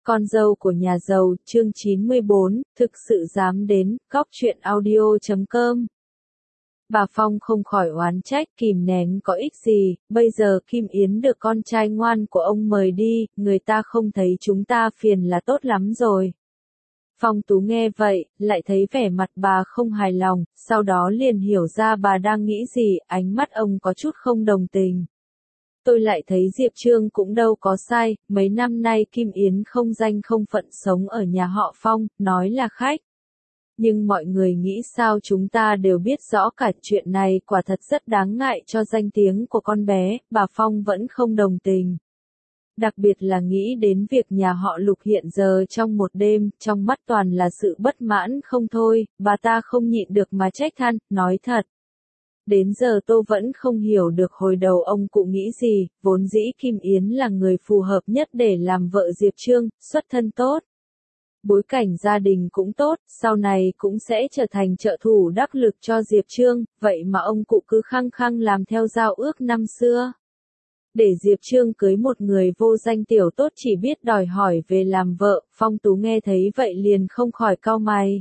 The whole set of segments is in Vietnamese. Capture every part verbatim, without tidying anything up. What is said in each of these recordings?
Con dâu của nhà giàu, chương chín mươi bốn, thực sự dám đến, góc truyện audio chấm com. Bà Phong không khỏi oán trách, kìm nén có ích gì, bây giờ Kim Yến được con trai ngoan của ông mời đi, người ta không thấy chúng ta phiền là tốt lắm rồi. Phong Tú nghe vậy, lại thấy vẻ mặt bà không hài lòng, sau đó liền hiểu ra bà đang nghĩ gì, ánh mắt ông có chút không đồng tình. Tôi lại thấy Diệp Trương cũng đâu có sai, mấy năm nay Kim Yến không danh không phận sống ở nhà họ Phong, nói là khách. Nhưng mọi người nghĩ sao chúng ta đều biết rõ cả chuyện này quả thật rất đáng ngại cho danh tiếng của con bé, bà Phong vẫn không đồng tình. Đặc biệt là nghĩ đến việc nhà họ Lục hiện giờ trong một đêm, trong mắt toàn là sự bất mãn không thôi, bà ta không nhịn được mà trách than, nói thật. Đến giờ tôi vẫn không hiểu được hồi đầu ông cụ nghĩ gì, vốn dĩ Kim Yến là người phù hợp nhất để làm vợ Diệp Trương, xuất thân tốt. Bối cảnh gia đình cũng tốt, sau này cũng sẽ trở thành trợ thủ đắc lực cho Diệp Trương, vậy mà ông cụ cứ khăng khăng làm theo giao ước năm xưa. Để Diệp Trương cưới một người vô danh tiểu tốt chỉ biết đòi hỏi về làm vợ, Phong Tú nghe thấy vậy liền không khỏi cau mày.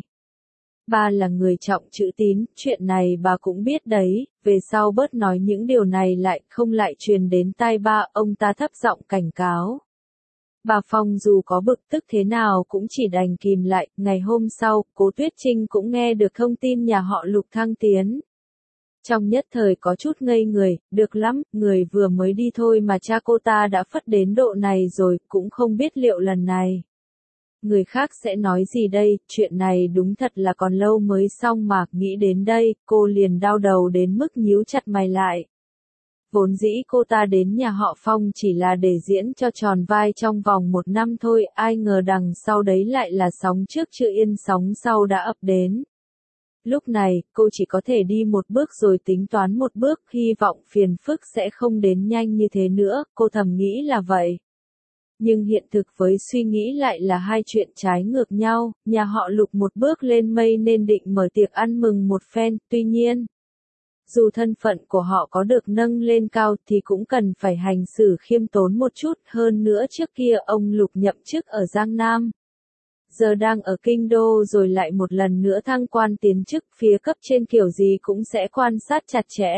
Ba là người trọng chữ tín, chuyện này bà cũng biết đấy, về sau bớt nói những điều này lại, không lại truyền đến tai ba, ông ta thấp giọng cảnh cáo. Bà Phong dù có bực tức thế nào cũng chỉ đành kìm lại, ngày hôm sau, Cố Tuyết Trinh cũng nghe được thông tin nhà họ Lục thăng tiến. Trong nhất thời có chút ngây người, được lắm, người vừa mới đi thôi mà cha cô ta đã phất đến độ này rồi, cũng không biết liệu lần này. Người khác sẽ nói gì đây, chuyện này đúng thật là còn lâu mới xong mà, nghĩ đến đây, cô liền đau đầu đến mức nhíu chặt mày lại. Vốn dĩ cô ta đến nhà họ Phong chỉ là để diễn cho tròn vai trong vòng một năm thôi, ai ngờ đằng sau đấy lại là sóng trước chưa yên sóng sau đã ập đến. Lúc này, cô chỉ có thể đi một bước rồi tính toán một bước, hy vọng phiền phức sẽ không đến nhanh như thế nữa, cô thầm nghĩ là vậy. Nhưng hiện thực với suy nghĩ lại là hai chuyện trái ngược nhau, nhà họ Lục một bước lên mây nên định mở tiệc ăn mừng một phen, tuy nhiên. Dù thân phận của họ có được nâng lên cao thì cũng cần phải hành xử khiêm tốn một chút, hơn nữa trước kia ông Lục nhậm chức ở Giang Nam. Giờ đang ở Kinh Đô rồi lại một lần nữa thăng quan tiến chức, phía cấp trên kiểu gì cũng sẽ quan sát chặt chẽ.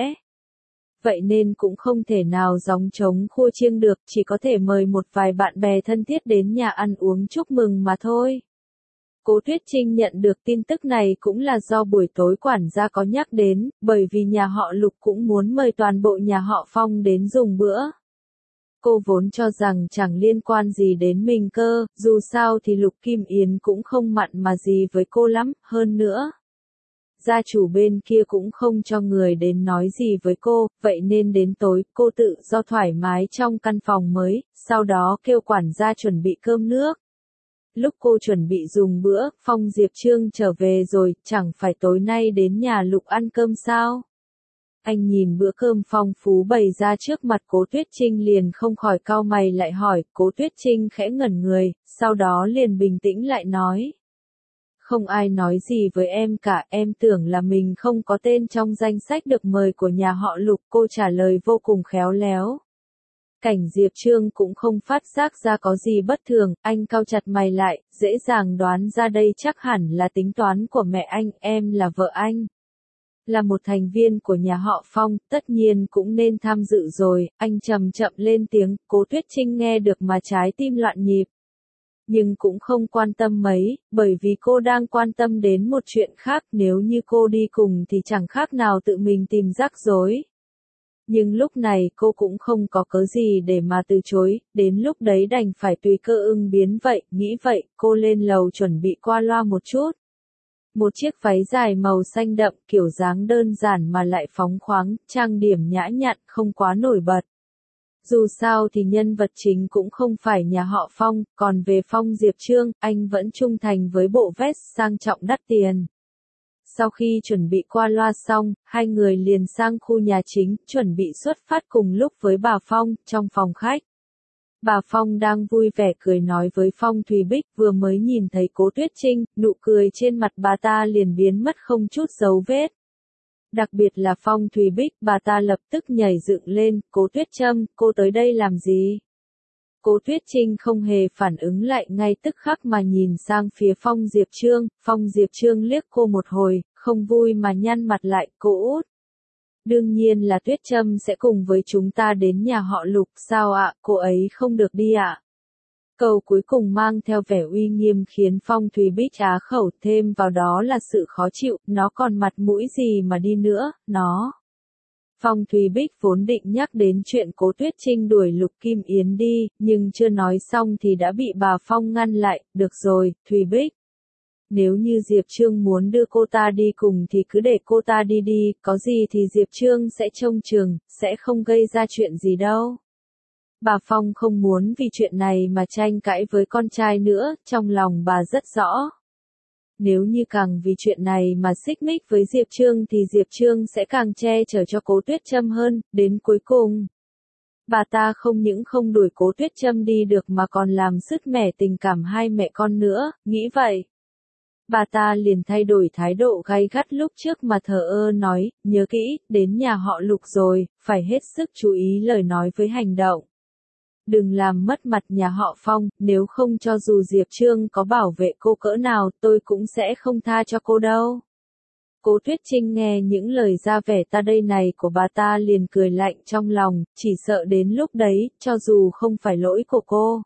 Vậy nên cũng không thể nào gióng trống khua chiêng được, chỉ có thể mời một vài bạn bè thân thiết đến nhà ăn uống chúc mừng mà thôi. Cố Tuyết Trinh nhận được tin tức này cũng là do buổi tối quản gia có nhắc đến, bởi vì nhà họ Lục cũng muốn mời toàn bộ nhà họ Phong đến dùng bữa. Cô vốn cho rằng chẳng liên quan gì đến mình cơ, dù sao thì Lục Kim Yến cũng không mặn mà gì với cô lắm, hơn nữa. Gia chủ bên kia cũng không cho người đến nói gì với cô, vậy nên đến tối, cô tự do thoải mái trong căn phòng mới, sau đó kêu quản gia chuẩn bị cơm nước. Lúc cô chuẩn bị dùng bữa, Phong Diệp Trương trở về rồi, chẳng phải tối nay đến nhà Lục ăn cơm sao? Anh nhìn bữa cơm phong phú bày ra trước mặt Cố Tuyết Trinh liền không khỏi cau mày lại hỏi, Cố Tuyết Trinh khẽ ngẩn người, sau đó liền bình tĩnh lại nói. Không ai nói gì với em cả, em tưởng là mình không có tên trong danh sách được mời của nhà họ Lục, cô trả lời vô cùng khéo léo. Cảnh Diệp Trương cũng không phát giác ra có gì bất thường, anh cau chặt mày lại, dễ dàng đoán ra đây chắc hẳn là tính toán của mẹ anh, em là vợ anh. Là một thành viên của nhà họ Phong, tất nhiên cũng nên tham dự rồi, anh chậm chậm lên tiếng, Cố Tuyết Trinh nghe được mà trái tim loạn nhịp. Nhưng cũng không quan tâm mấy, bởi vì cô đang quan tâm đến một chuyện khác, nếu như cô đi cùng thì chẳng khác nào tự mình tìm rắc rối. Nhưng lúc này cô cũng không có cớ gì để mà từ chối, đến lúc đấy đành phải tùy cơ ứng biến vậy, nghĩ vậy, cô lên lầu chuẩn bị qua loa một chút. Một chiếc váy dài màu xanh đậm, kiểu dáng đơn giản mà lại phóng khoáng, trang điểm nhã nhặn, không quá nổi bật. Dù sao thì nhân vật chính cũng không phải nhà họ Phong, còn về Phong Diệp Trương, anh vẫn trung thành với bộ vest sang trọng đắt tiền. Sau khi chuẩn bị qua loa xong, hai người liền sang khu nhà chính, chuẩn bị xuất phát cùng lúc với bà Phong, trong phòng khách. Bà Phong đang vui vẻ cười nói với Phong Thùy Bích, vừa mới nhìn thấy Cố Tuyết Trinh, nụ cười trên mặt bà ta liền biến mất không chút dấu vết. Đặc biệt là Phong Thùy Bích, bà ta lập tức nhảy dựng lên, Cố Tuyết Trâm, cô tới đây làm gì? Cố Tuyết Trinh không hề phản ứng lại ngay tức khắc mà nhìn sang phía Phong Diệp Trương, Phong Diệp Trương liếc cô một hồi, không vui mà nhăn mặt lại, cô út. Đương nhiên là Tuyết Trâm sẽ cùng với chúng ta đến nhà họ Lục, sao ạ, cô ấy không được đi ạ. Câu cuối cùng mang theo vẻ uy nghiêm khiến Phong Thùy Bích á khẩu, thêm vào đó là sự khó chịu, nó còn mặt mũi gì mà đi nữa, nó. Phong Thùy Bích vốn định nhắc đến chuyện Cố Tuyết Trinh đuổi Lục Kim Yến đi, nhưng chưa nói xong thì đã bị bà Phong ngăn lại, được rồi, Thùy Bích. Nếu như Diệp Trương muốn đưa cô ta đi cùng thì cứ để cô ta đi đi, có gì thì Diệp Trương sẽ trông chừng, sẽ không gây ra chuyện gì đâu. Bà Phong không muốn vì chuyện này mà tranh cãi với con trai nữa, trong lòng bà rất rõ. Nếu như càng vì chuyện này mà xích mích với Diệp Trương thì Diệp Trương sẽ càng che chở cho Cố Tuyết Trâm hơn, đến cuối cùng. Bà ta không những không đuổi Cố Tuyết Trâm đi được mà còn làm sứt mẻ tình cảm hai mẹ con nữa, nghĩ vậy. Bà ta liền thay đổi thái độ gay gắt lúc trước mà thờ ơ nói, nhớ kỹ, đến nhà họ Lục rồi, phải hết sức chú ý lời nói với hành động. Đừng làm mất mặt nhà họ Phong, nếu không cho dù Diệp Trương có bảo vệ cô cỡ nào tôi cũng sẽ không tha cho cô đâu. Cố Tuyết Trinh nghe những lời ra vẻ ta đây này của bà ta liền cười lạnh trong lòng, chỉ sợ đến lúc đấy, cho dù không phải lỗi của cô.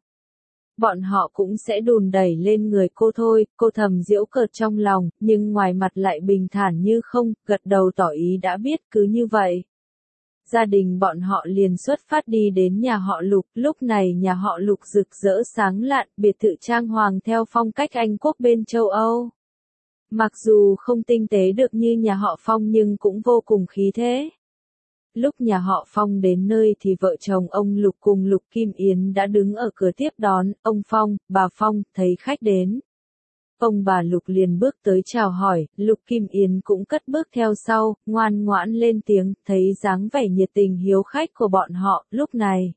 Bọn họ cũng sẽ đùn đẩy lên người cô thôi, cô thầm giễu cợt trong lòng, nhưng ngoài mặt lại bình thản như không, gật đầu tỏ ý đã biết, cứ như vậy. Gia đình bọn họ liền xuất phát đi đến nhà họ Lục, lúc này nhà họ Lục rực rỡ sáng lạn, biệt thự trang hoàng theo phong cách Anh Quốc bên châu Âu. Mặc dù không tinh tế được như nhà họ Phong nhưng cũng vô cùng khí thế. Lúc nhà họ Phong đến nơi thì vợ chồng ông Lục cùng Lục Kim Yến đã đứng ở cửa tiếp đón, ông Phong, bà Phong, thấy khách đến. Ông bà Lục liền bước tới chào hỏi, Lục Kim Yến cũng cất bước theo sau, ngoan ngoãn lên tiếng, thấy dáng vẻ nhiệt tình hiếu khách của bọn họ, lúc này.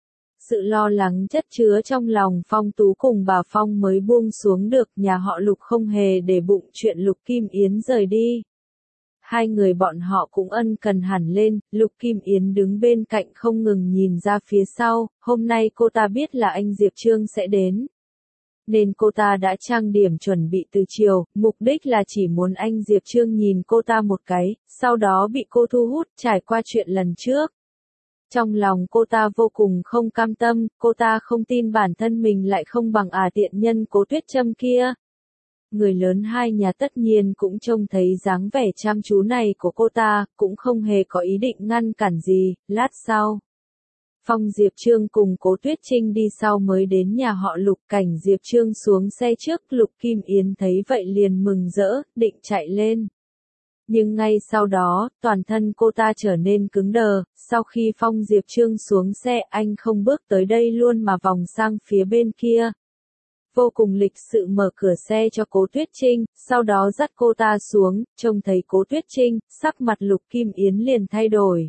Sự lo lắng chất chứa trong lòng Phong Tú cùng bà Phong mới buông xuống được, nhà họ Lục không hề để bụng chuyện Lục Kim Yến rời đi. Hai người bọn họ cũng ân cần hẳn lên, Lục Kim Yến đứng bên cạnh không ngừng nhìn ra phía sau, hôm nay cô ta biết là anh Diệp Trương sẽ đến. Nên cô ta đã trang điểm chuẩn bị từ chiều, mục đích là chỉ muốn anh Diệp Trương nhìn cô ta một cái, sau đó bị cô thu hút, trải qua chuyện lần trước. Trong lòng cô ta vô cùng không cam tâm, cô ta không tin bản thân mình lại không bằng à tiện nhân Cố Tuyết Trâm kia. Người lớn hai nhà tất nhiên cũng trông thấy dáng vẻ chăm chú này của cô ta, cũng không hề có ý định ngăn cản gì, lát sau. Phong Diệp Trương cùng Cố Tuyết Trinh đi sau mới đến nhà họ Lục, cảnh Diệp Trương xuống xe trước, Lục Kim Yến thấy vậy liền mừng rỡ, định chạy lên. Nhưng ngay sau đó, toàn thân cô ta trở nên cứng đờ, sau khi Phong Diệp Trương xuống xe anh không bước tới đây luôn mà vòng sang phía bên kia. Vô cùng lịch sự mở cửa xe cho Cố Tuyết Trinh, sau đó dắt cô ta xuống, trông thấy Cố Tuyết Trinh, sắc mặt Lục Kim Yến liền thay đổi.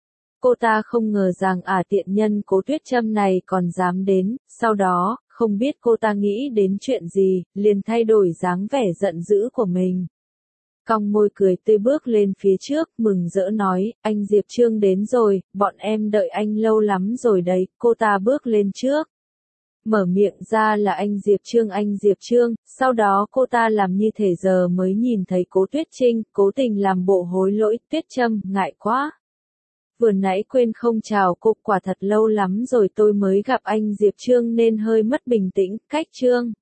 Cô ta không ngờ rằng ả tiện nhân Cố Tuyết Trâm này còn dám đến, sau đó, không biết cô ta nghĩ đến chuyện gì, liền thay đổi dáng vẻ giận dữ của mình. Cong môi cười tươi bước lên phía trước, mừng rỡ nói, anh Diệp Trương đến rồi, bọn em đợi anh lâu lắm rồi đấy, cô ta bước lên trước. Mở miệng ra là anh Diệp Trương anh Diệp Trương, sau đó cô ta làm như thể giờ mới nhìn thấy Cố Tuyết Trinh, cố tình làm bộ hối lỗi, Tuyết Trâm, ngại quá. Vừa nãy quên không chào cô, quả thật lâu lắm rồi tôi mới gặp anh Diệp Trương nên hơi mất bình tĩnh, cách Trương.